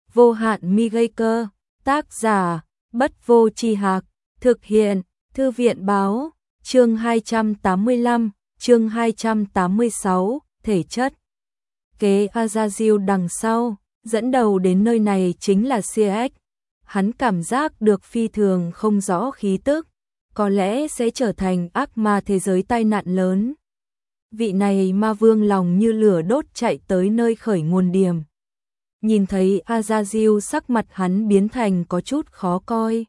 Vô hạn mi gây cơ, tác giả, Bất Vô Tri Hạc, thực hiện, Thư viện báo, chương 285, chương 286, thể chất. Kế Azazil đằng sau, dẫn đầu đến nơi này chính là CX. Hắn cảm giác được phi thường không rõ khí tức, có lẽ sẽ trở thành ác ma thế giới tai nạn lớn. Vị này ma vương lòng như lửa đốt chạy tới nơi khởi nguồn điểm. Nhìn thấy Azazil, sắc mặt hắn biến thành có chút khó coi.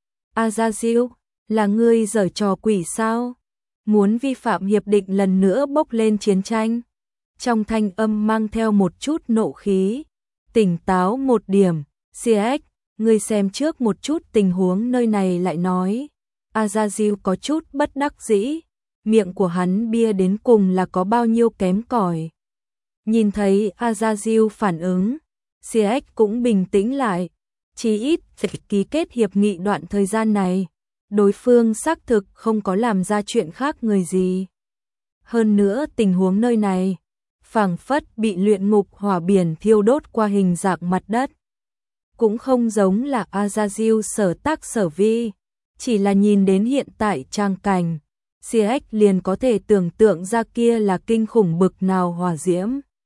Azazil, là ngươi giở trò quỷ sao? Muốn vi phạm hiệp định lần nữa bốc lên chiến tranh? Trong thanh âm mang theo một chút nộ khí. Tỉnh táo một điểm, CX, ngươi xem trước một chút tình huống nơi này lại nói. Azazil có chút bất đắc dĩ, miệng của hắn bia đến cùng là có bao nhiêu kém cỏi. Nhìn thấy Azazil phản ứng, CX cũng bình tĩnh lại, chí ít ký kết hiệp nghị đoạn thời gian này, đối phương xác thực không có làm ra chuyện khác người gì. Hơn nữa tình huống nơi này, phảng phất bị luyện ngục hỏa biển thiêu đốt qua hình dạng mặt đất. Cũng không giống là Azazil sở tác sở vi, chỉ là nhìn đến hiện tại trang cảnh, CX liền có thể tưởng tượng ra kia là kinh khủng bực nào hỏa diễm.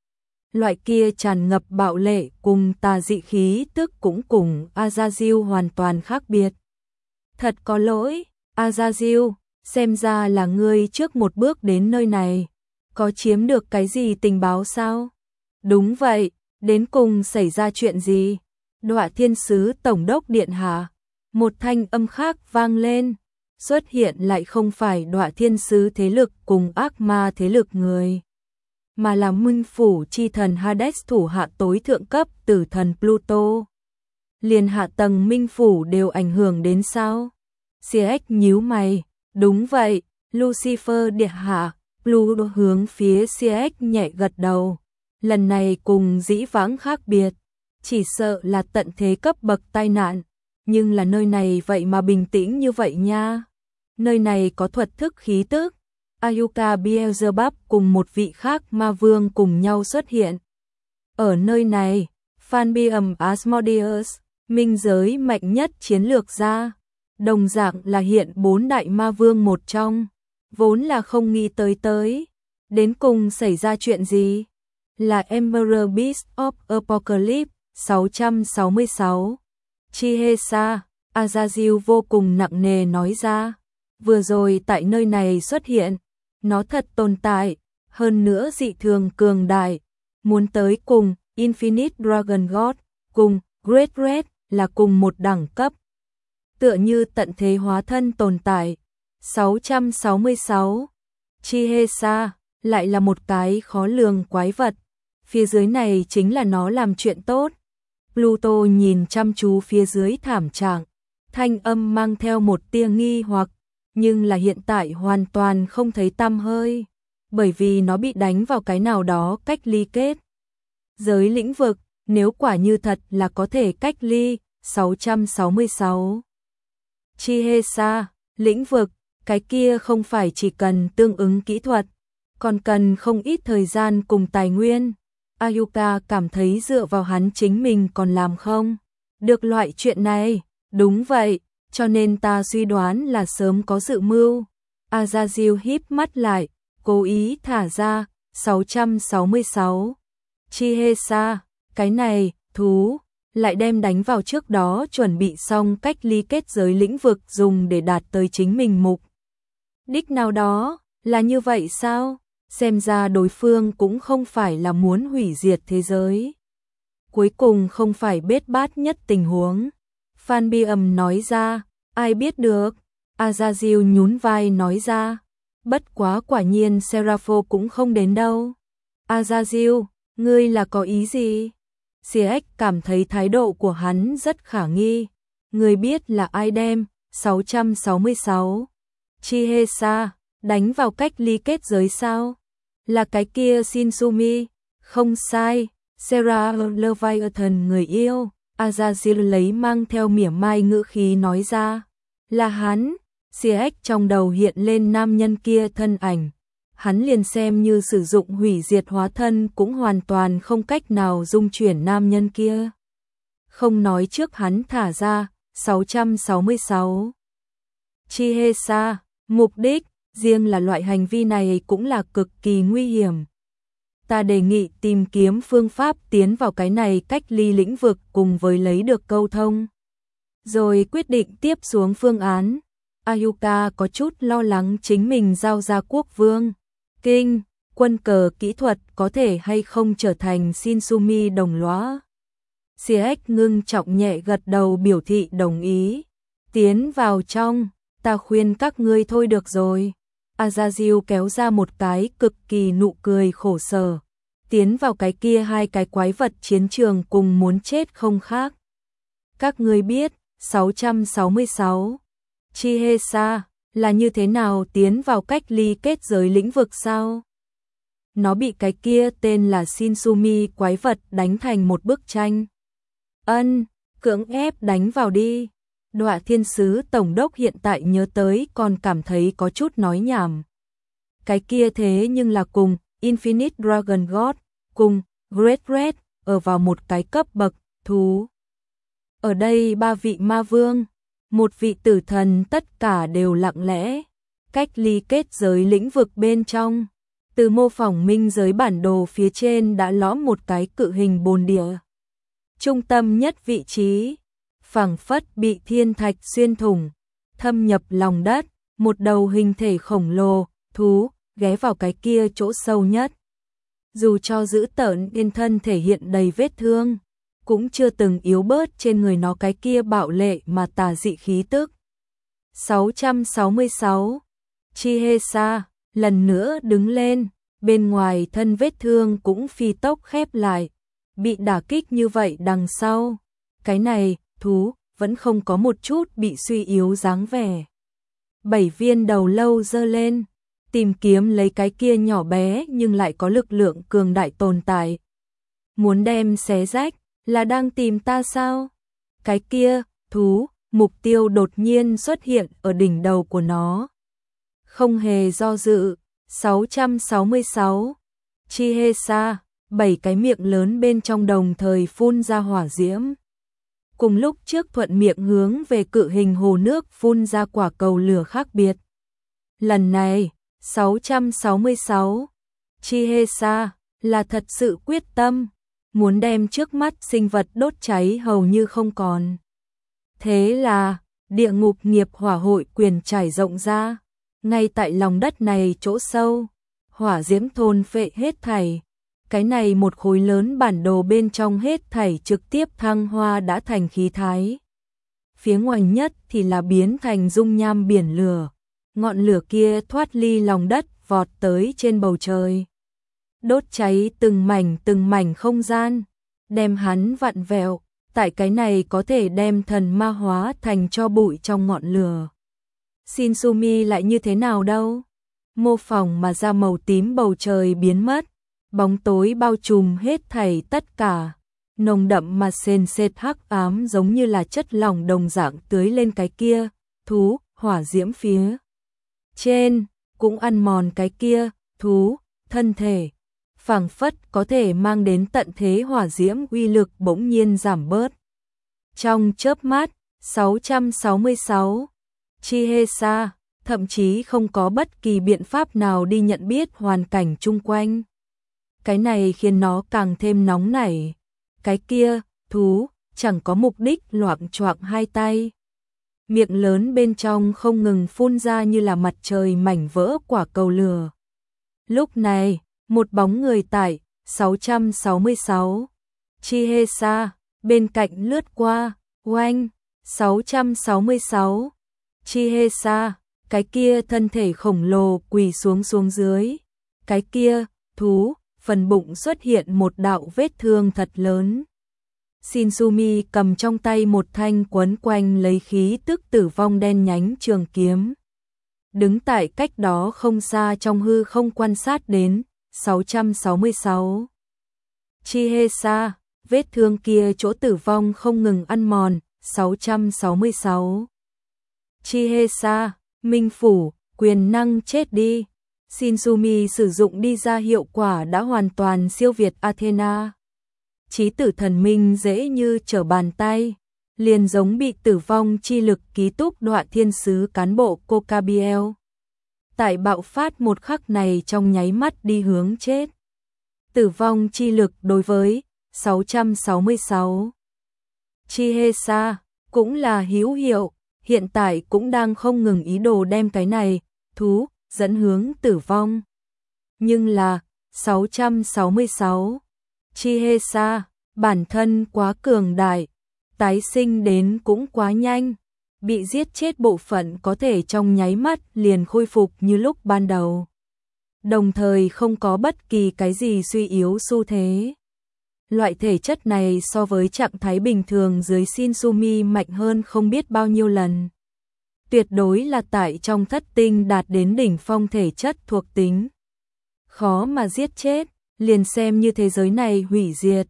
Loại kia tràn ngập bạo lệ cùng tà dị khí tức cũng cùng Azazil hoàn toàn khác biệt. Thật có lỗi, Azazil, xem ra là ngươi trước một bước đến nơi này. Có chiếm được cái gì tình báo sao? Đúng vậy, đến cùng xảy ra chuyện gì? Đọa thiên sứ tổng đốc điện hạ. Một thanh âm khác vang lên, xuất hiện lại không phải đọa thiên sứ thế lực cùng ác ma thế lực người, mà là Minh phủ chi thần Hades thủ hạ tối thượng cấp tử thần Pluto. Liền hạ tầng Minh phủ đều ảnh hưởng đến sao? CX nhíu mày, đúng vậy, Lucifer điện hạ. Pluto hướng phía CX nhẹ gật đầu, lần này cùng dĩ vãng khác biệt, chỉ sợ là tận thế cấp bậc tai nạn, nhưng là nơi này vậy mà bình tĩnh như vậy nha. Nơi này có thuật thức khí tức. Ayuka Beelzebub cùng một vị khác ma vương cùng nhau xuất hiện. Ở nơi này, Phanbium Asmodeus, minh giới mạnh nhất chiến lược gia, đồng dạng là hiện 4 đại ma vương một trong, vốn là không nghĩ tới. Đến cùng xảy ra chuyện gì? Là Emperor Beast of Apocalypse 666. Chihesa, Azazil vô cùng nặng nề nói ra. Vừa rồi tại nơi này xuất hiện, nó thật tồn tại, hơn nữa dị thường cường đại, muốn tới cùng Infinite Dragon God, cùng Great Red là cùng một đẳng cấp. Tựa như tận thế hóa thân tồn tại. 666. Chihesa lại là một cái khó lường quái vật. Phía dưới này chính là nó làm chuyện tốt. Pluto nhìn chăm chú phía dưới thảm trạng, thanh âm mang theo một tia nghi hoặc, nhưng là hiện tại hoàn toàn không thấy tăm hơi, bởi vì nó bị đánh vào cái nào đó cách ly kết giới lĩnh vực, nếu quả như thật là có thể cách ly. 666. Chihesa, lĩnh vực, cái kia không phải chỉ cần tương ứng kỹ thuật, còn cần không ít thời gian cùng tài nguyên. Ayuka cảm thấy dựa vào hắn chính mình còn làm không được loại chuyện này. Đúng vậy, cho nên ta suy đoán là sớm có dự mưu. Azazil híp mắt lại, cố ý thả ra. 666. Chihesa, cái này, thú, lại đem đánh vào trước đó chuẩn bị xong cách ly kết giới lĩnh vực dùng để đạt tới chính mình mục đích nào đó, là như vậy sao? Xem ra đối phương cũng không phải là muốn hủy diệt thế giới. Cuối cùng không phải bết bát nhất tình huống. Phanbium nói ra, ai biết được. Azazil nhún vai nói ra, bất quá quả nhiên Serapho cũng không đến đâu. Azazil, ngươi là có ý gì? CX cảm thấy thái độ của hắn rất khả nghi. Ngươi biết là ai đem 666. Chihesa đánh vào cách ly kết giới sao? Là cái kia Shinsumi, không sai, Sarah Leviathan người yêu. Azazil lấy mang theo mỉa mai ngữ khí nói ra, là hắn. CX trong đầu hiện lên nam nhân kia thân ảnh, hắn liền xem như sử dụng hủy diệt hóa thân cũng hoàn toàn không cách nào dung chuyển nam nhân kia. không nói trước hắn thả ra. 666. Chihesa, mục đích, riêng là loại hành vi này cũng là cực kỳ nguy hiểm. Ta đề nghị tìm kiếm phương pháp tiến vào cái này cách ly lĩnh vực cùng với lấy được câu thông. Rồi quyết định tiếp xuống phương án. Ayuka có chút lo lắng chính mình giao ra quốc vương. Kinh, quân cờ kỹ thuật có thể hay không trở thành Shinsumi đồng lõa. CX ngưng trọng nhẹ gật đầu biểu thị đồng ý. Tiến vào trong, ta khuyên các ngươi thôi được rồi. Azazil kéo ra một cái cực kỳ nụ cười khổ sở. Tiến vào cái kia hai cái quái vật chiến trường cùng muốn chết không khác. Các ngươi biết, 666. Chihesa, là như thế nào tiến vào cách ly kết giới lĩnh vực sao? Nó bị cái kia tên là Shinsumi quái vật đánh thành một bức tranh. Cưỡng ép đánh vào đi. Đọa thiên sứ tổng đốc hiện tại nhớ tới còn cảm thấy có chút nói nhảm. Cái kia thế nhưng là cùng Infinite Dragon God, cùng Great Red, ở vào một cái cấp bậc, thú. Ở đây ba vị ma vương, một vị tử thần tất cả đều lặng lẽ, cách ly kết giới lĩnh vực bên trong. Từ mô phỏng minh giới bản đồ phía trên đã lõm một cái cự hình bồn địa. Trung tâm nhất vị trí, phảng phất bị thiên thạch xuyên thủng, thâm nhập lòng đất, một đầu hình thể khổng lồ, thú, ghé vào cái kia chỗ sâu nhất. Dù cho dữ tợn yên thân thể hiện đầy vết thương, cũng chưa từng yếu bớt trên người nó cái kia bạo lệ mà tà dị khí tức. 666. Chihesa, lần nữa đứng lên, bên ngoài thân vết thương cũng phi tốc khép lại. Bị đả kích như vậy đằng sau, cái này, thú, vẫn không có một chút bị suy yếu dáng vẻ. 7 viên đầu lâu giơ lên, tìm kiếm lấy cái kia nhỏ bé nhưng lại có lực lượng cường đại tồn tại. Muốn đem xé rách, là đang tìm ta sao? Cái kia, thú, mục tiêu đột nhiên xuất hiện ở đỉnh đầu của nó. Không hề do dự, 666. Chihesa, 7 cái miệng lớn bên trong đồng thời phun ra hỏa diễm. Cùng lúc trước thuận miệng hướng về cự hình hồ nước phun ra quả cầu lửa khác biệt. Lần này, 666. Chihesa, là thật sự quyết tâm, muốn đem trước mắt sinh vật đốt cháy hầu như không còn. Thế là, địa ngục nghiệp hỏa hội quyền trải rộng ra, ngay tại lòng đất này chỗ sâu, hỏa diễm thôn phệ hết thảy. Cái này một khối lớn bản đồ bên trong hết thảy trực tiếp thăng hoa đã thành khí thái. Phía ngoài nhất thì là biến thành dung nham biển lửa, ngọn lửa kia thoát ly lòng đất vọt tới trên bầu trời. Đốt cháy từng mảnh không gian, đem hắn vặn vẹo, tại cái này có thể đem thần ma hóa thành cho bụi trong ngọn lửa. Shinsumi lại như thế nào đâu? Mô phỏng mà ra màu tím bầu trời biến mất, bóng tối bao trùm hết thảy tất cả, nồng đậm mà sền sệt hắc ám giống như là chất lỏng đồng dạng tưới lên cái kia, thú, hỏa diễm phía trên, cũng ăn mòn cái kia, thú, thân thể. Phảng phất có thể mang đến tận thế hỏa diễm uy lực bỗng nhiên giảm bớt. Trong chớp mắt, 666. Chihesa, thậm chí không có bất kỳ biện pháp nào đi nhận biết hoàn cảnh chung quanh. Cái này khiến nó càng thêm nóng nảy. Cái kia, thú, chẳng có mục đích loạng choạng hai tay. Miệng lớn bên trong không ngừng phun ra như là mặt trời mảnh vỡ quả cầu lửa. Lúc này, một bóng người tại 666. Chihesa, bên cạnh lướt qua, oanh, 666. Chihesa, cái kia thân thể khổng lồ quỳ xuống dưới. Cái kia, thú, phần bụng xuất hiện một đạo vết thương thật lớn. Shinsumi cầm trong tay một thanh quấn quanh lấy khí tức tử vong đen nhánh trường kiếm. Đứng tại cách đó không xa trong hư không quan sát đến, 666. Chihesa, vết thương kia chỗ tử vong không ngừng ăn mòn, 666. Chihesa, minh phủ, quyền năng chết đi. Shinsumi sử dụng đi ra hiệu quả đã hoàn toàn siêu việt Athena. chí tử thần minh dễ như trở bàn tay, liền giống bị tử vong chi lực ký túc Đoạ Thiên Sứ cán bộ Cocabiel. Tại bạo phát một khắc này trong nháy mắt đi hướng chết. Tử vong chi lực đối với 666 Chihesa cũng là hữu hiệu, hiện tại cũng đang không ngừng ý đồ đem cái này thú dẫn hướng tử vong. Nhưng là 666 Chihesa bản thân quá cường đại, tái sinh đến cũng quá nhanh, bị giết chết bộ phận có thể trong nháy mắt liền khôi phục như lúc ban đầu. Đồng thời không có bất kỳ cái gì suy yếu xu thế. Loại thể chất này so với trạng thái bình thường dưới Shinsumi mạnh hơn không biết bao nhiêu lần. Tuyệt đối là tại trong thất tinh đạt đến đỉnh phong thể chất thuộc tính. Khó mà giết chết, liền xem như thế giới này hủy diệt.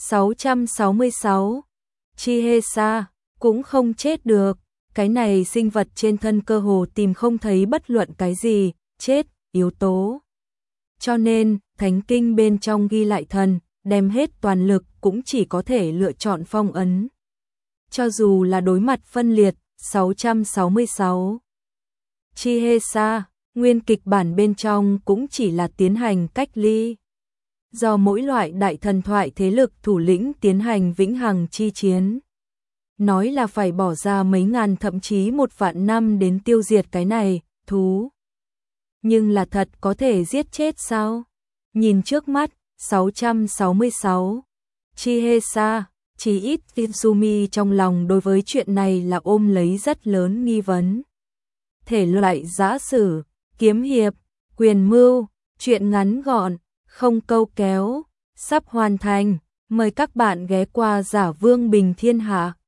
666 Chihesa cũng không chết được. Cái này sinh vật trên thân cơ hồ tìm không thấy bất luận cái gì chết yếu tố. Cho nên, thánh kinh bên trong ghi lại thần, đem hết toàn lực cũng chỉ có thể lựa chọn phong ấn. Cho dù là đối mặt phân liệt, 666 Chihesa, nguyên kịch bản bên trong cũng chỉ là tiến hành cách ly. Do mỗi loại đại thần thoại thế lực thủ lĩnh tiến hành vĩnh hằng chi chiến. Nói là phải bỏ ra mấy ngàn thậm chí 1.000 năm đến tiêu diệt cái này, thú. Nhưng là thật có thể giết chết sao? Nhìn trước mắt, 666 Chihesa, chỉ ít Shinsumi trong lòng đối với chuyện này là ôm lấy rất lớn nghi vấn. Thể loại giã sử, kiếm hiệp, quyền mưu, chuyện ngắn gọn, không câu kéo, sắp hoàn thành, mời các bạn ghé qua Giả Vương Bình Thiên Hạ.